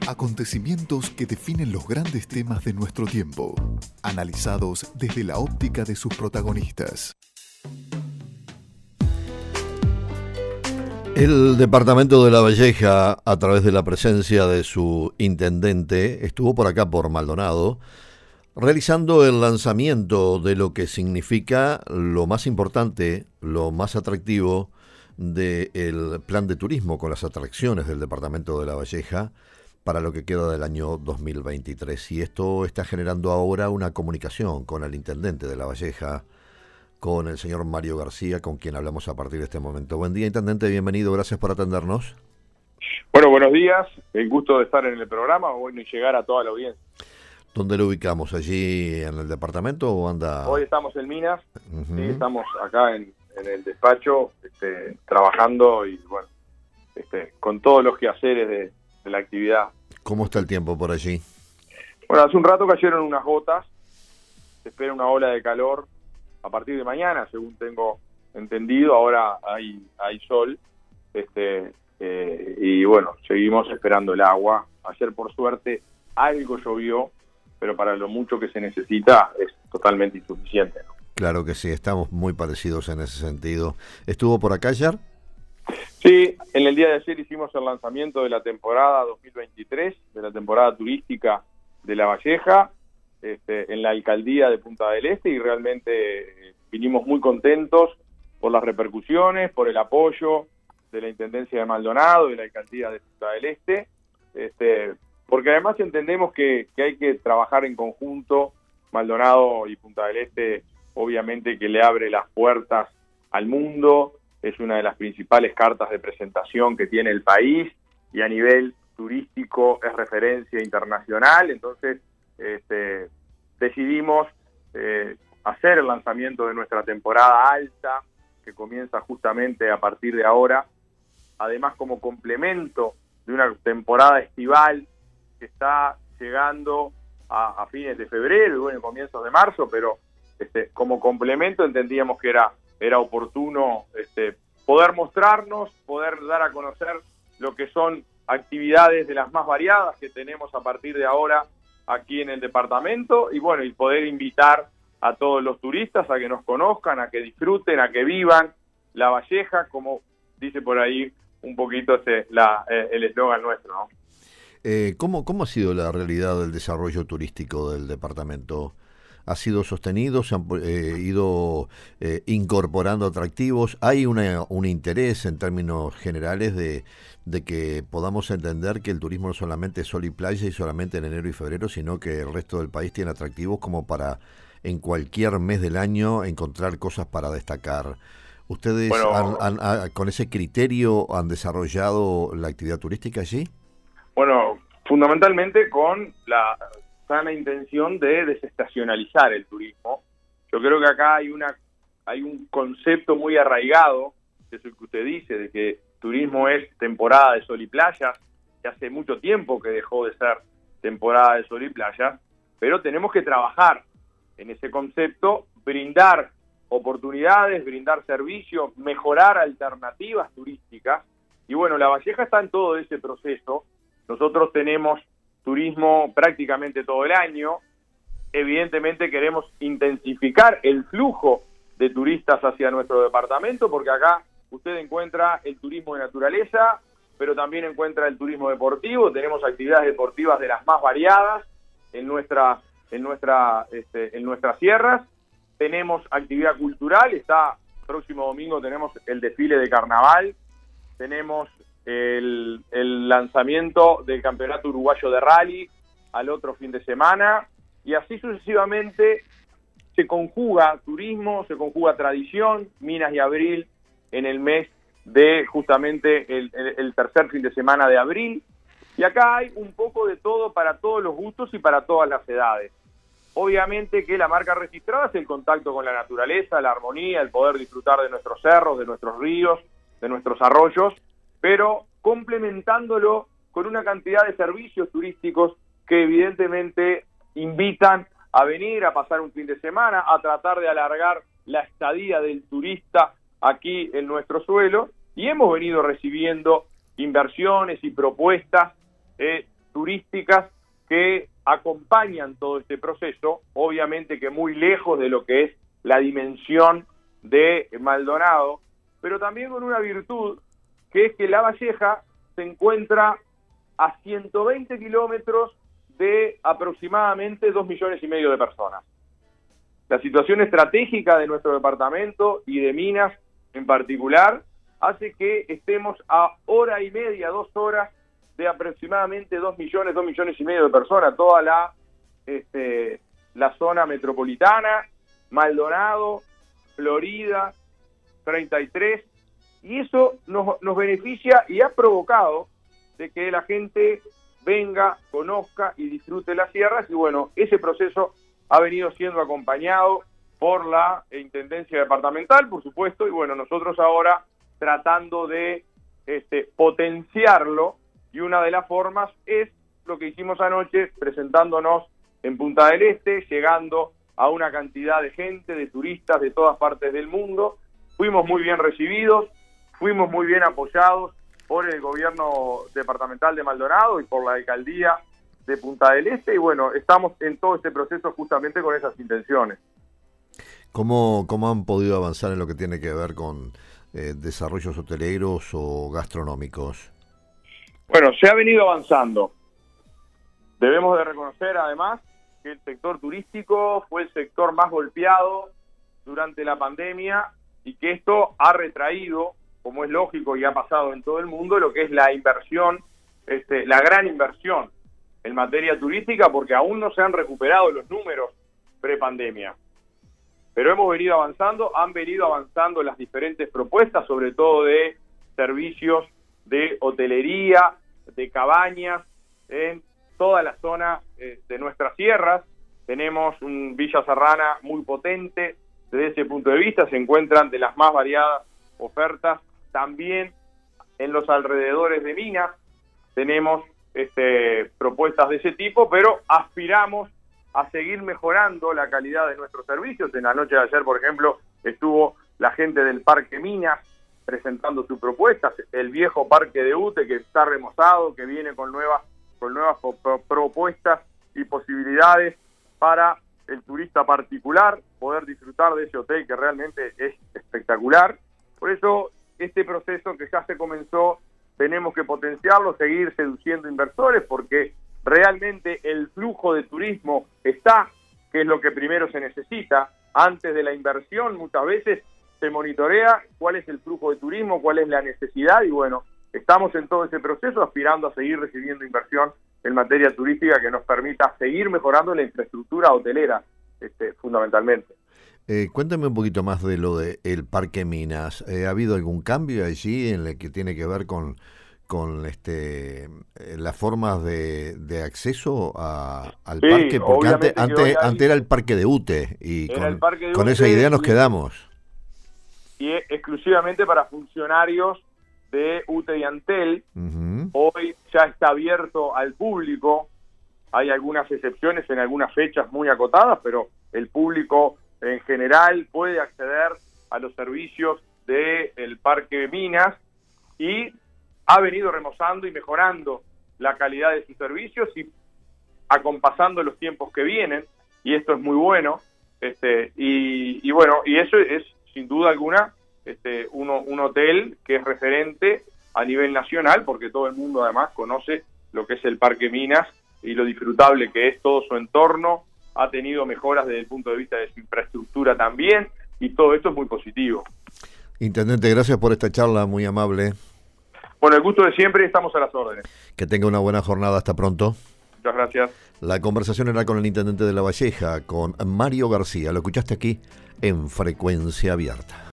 Acontecimientos que definen los grandes temas de nuestro tiempo, analizados desde la óptica de sus protagonistas. El departamento de La Valleja, a través de la presencia de su intendente, estuvo por acá por Maldonado, realizando el lanzamiento de lo que significa lo más importante, lo más atractivo del plan de turismo con las atracciones del departamento de La Valleja para lo que queda del año 2023. Y esto está generando ahora una comunicación con el intendente de La Valleja, con el señor Mario García, con quien hablamos a partir de este momento. Buen día, intendente, bienvenido, gracias por atendernos. Bueno, buenos días, el gusto de estar en el programa, bueno, y llegar a toda la audiencia. ¿Dónde lo ubicamos? ¿Allí en el departamento o anda...? Hoy estamos en Minas, sí, estamos acá en el despacho, trabajando y bueno, con todos los quehaceres de la actividad. ¿Cómo está el tiempo por allí? Bueno, hace un rato cayeron unas gotas, se espera una ola de calor a partir de mañana, según tengo entendido. Ahora hay sol, y bueno, seguimos esperando el agua. Ayer, por suerte, algo llovió, pero para lo mucho que se necesita es totalmente insuficiente, ¿no? Claro que sí, estamos muy parecidos en ese sentido. ¿Estuvo por acá ayer? Sí, en el día de ayer hicimos el lanzamiento de la temporada 2023, de la temporada turística de La Valleja, en la alcaldía de Punta del Este, y realmente vinimos muy contentos por las repercusiones, por el apoyo de la Intendencia de Maldonado y la alcaldía de Punta del Este, porque además entendemos que hay que trabajar en conjunto. Maldonado y Punta del Este, obviamente que le abre las puertas al mundo, es una de las principales cartas de presentación que tiene el país, y a nivel turístico es referencia internacional. Entonces decidimos hacer el lanzamiento de nuestra temporada alta, que comienza justamente a partir de ahora, además como complemento de una temporada estival que está llegando a fines de febrero y bueno, comienzos de marzo, pero como complemento entendíamos que era oportuno poder mostrarnos, poder dar a conocer lo que son actividades de las más variadas que tenemos a partir de ahora aquí en el departamento, y bueno, y poder invitar a todos los turistas a que nos conozcan, a que disfruten, a que vivan La Valleja, como dice por ahí un poquito el eslogan nuestro, ¿no? ¿Cómo ha sido la realidad del desarrollo turístico del departamento? ¿Ha sido sostenido? ¿Se han ido incorporando atractivos? ¿Hay un interés en términos generales de que podamos entender que el turismo no solamente es sol y playa y solamente en enero y febrero, sino que el resto del país tiene atractivos como para en cualquier mes del año encontrar cosas para destacar? ¿Ustedes con ese criterio han desarrollado la actividad turística allí? Bueno, fundamentalmente con la sana intención de desestacionalizar el turismo. Yo creo que acá hay un concepto muy arraigado, que es el que usted dice, de que turismo es temporada de sol y playa, que hace mucho tiempo que dejó de ser temporada de sol y playa, pero tenemos que trabajar en ese concepto, brindar oportunidades, brindar servicios, mejorar alternativas turísticas, y bueno, La Valleja está en todo ese proceso. Nosotros tenemos turismo prácticamente todo el año. Evidentemente queremos intensificar el flujo de turistas hacia nuestro departamento, porque acá usted encuentra el turismo de naturaleza, pero también encuentra el turismo deportivo. Tenemos actividades deportivas de las más variadas en nuestras sierras. Tenemos actividad cultural, próximo domingo tenemos el desfile de carnaval, tenemos el lanzamiento del Campeonato Uruguayo de Rally al otro fin de semana, y así sucesivamente se conjuga turismo, se conjuga tradición. Minas y Abril en el mes de justamente el tercer fin de semana de abril, y acá hay un poco de todo para todos los gustos y para todas las edades. Obviamente que la marca registrada es el contacto con la naturaleza, la armonía, el poder disfrutar de nuestros cerros, de nuestros ríos, de nuestros arroyos, pero complementándolo con una cantidad de servicios turísticos que evidentemente invitan a venir, a pasar un fin de semana, a tratar de alargar la estadía del turista aquí en nuestro suelo, y hemos venido recibiendo inversiones y propuestas turísticas que acompañan todo este proceso, obviamente que muy lejos de lo que es la dimensión de Maldonado, pero también con una virtud, que es que La Valleja se encuentra a 120 kilómetros de aproximadamente 2,5 millones de personas. La situación estratégica de nuestro departamento y de Minas en particular hace que estemos a hora y media, 2 horas de aproximadamente 2 millones de personas, toda la zona metropolitana, Maldonado, Florida, 33, y eso nos beneficia y ha provocado de que la gente venga, conozca y disfrute las sierras, y bueno, ese proceso ha venido siendo acompañado por la Intendencia Departamental, por supuesto, y bueno, nosotros ahora tratando de potenciarlo, y una de las formas es lo que hicimos anoche, presentándonos en Punta del Este, llegando a una cantidad de gente, de turistas de todas partes del mundo. Fuimos muy bien recibidos, fuimos muy bien apoyados por el gobierno departamental de Maldonado y por la alcaldía de Punta del Este, y bueno, estamos en todo este proceso justamente con esas intenciones. ¿Cómo han podido avanzar en lo que tiene que ver con desarrollos hoteleros o gastronómicos? Bueno, se ha venido avanzando. Debemos de reconocer además que el sector turístico fue el sector más golpeado durante la pandemia y que esto ha retraído, como es lógico y ha pasado en todo el mundo, lo que es la inversión, la gran inversión en materia turística, porque aún no se han recuperado los números prepandemia. Pero hemos venido avanzando, han venido avanzando las diferentes propuestas, sobre todo de servicios de hotelería, de cabañas, en toda la zona de nuestras sierras. Tenemos un Villa Serrana muy potente desde ese punto de vista, se encuentran de las más variadas ofertas. También en los alrededores de Minas tenemos propuestas de ese tipo, pero aspiramos a seguir mejorando la calidad de nuestros servicios. En la noche de ayer, por ejemplo, estuvo la gente del Parque Minas presentando sus propuestas, el viejo Parque de Ute, que está remozado, que viene con nuevas propuestas y posibilidades para el turista particular, poder disfrutar de ese hotel que realmente es espectacular. Por eso, este proceso que ya se comenzó, tenemos que potenciarlo, seguir seduciendo inversores, porque realmente el flujo de turismo está, que es lo que primero se necesita. Antes de la inversión, muchas veces se monitorea cuál es el flujo de turismo, cuál es la necesidad, y bueno, estamos en todo ese proceso aspirando a seguir recibiendo inversión en materia turística que nos permita seguir mejorando la infraestructura hotelera, fundamentalmente. Cuéntame un poquito más de lo del Parque Minas. ¿Ha habido algún cambio allí en el que tiene que ver con las formas de acceso al parque? Porque antes era el Parque de Ute, y con esa idea nos quedamos. Y es exclusivamente para funcionarios de UTE y Antel. Uh-huh. Hoy ya está abierto al público. Hay algunas excepciones en algunas fechas muy acotadas, pero el público en general puede acceder a los servicios del Parque Minas, y ha venido remozando y mejorando la calidad de sus servicios y acompasando los tiempos que vienen, y esto es muy bueno. Y bueno, y eso es sin duda alguna un hotel que es referente a nivel nacional, porque todo el mundo además conoce lo que es el Parque Minas y lo disfrutable que es todo su entorno. Ha tenido mejoras desde el punto de vista de su infraestructura también, y todo esto es muy positivo. Intendente, gracias por esta charla, muy amable. Bueno, el gusto de siempre, estamos a las órdenes. Que tenga una buena jornada, hasta pronto. Muchas gracias. La conversación era con el intendente de La Valleja, con Mario García. Lo escuchaste aquí en Frecuencia Abierta.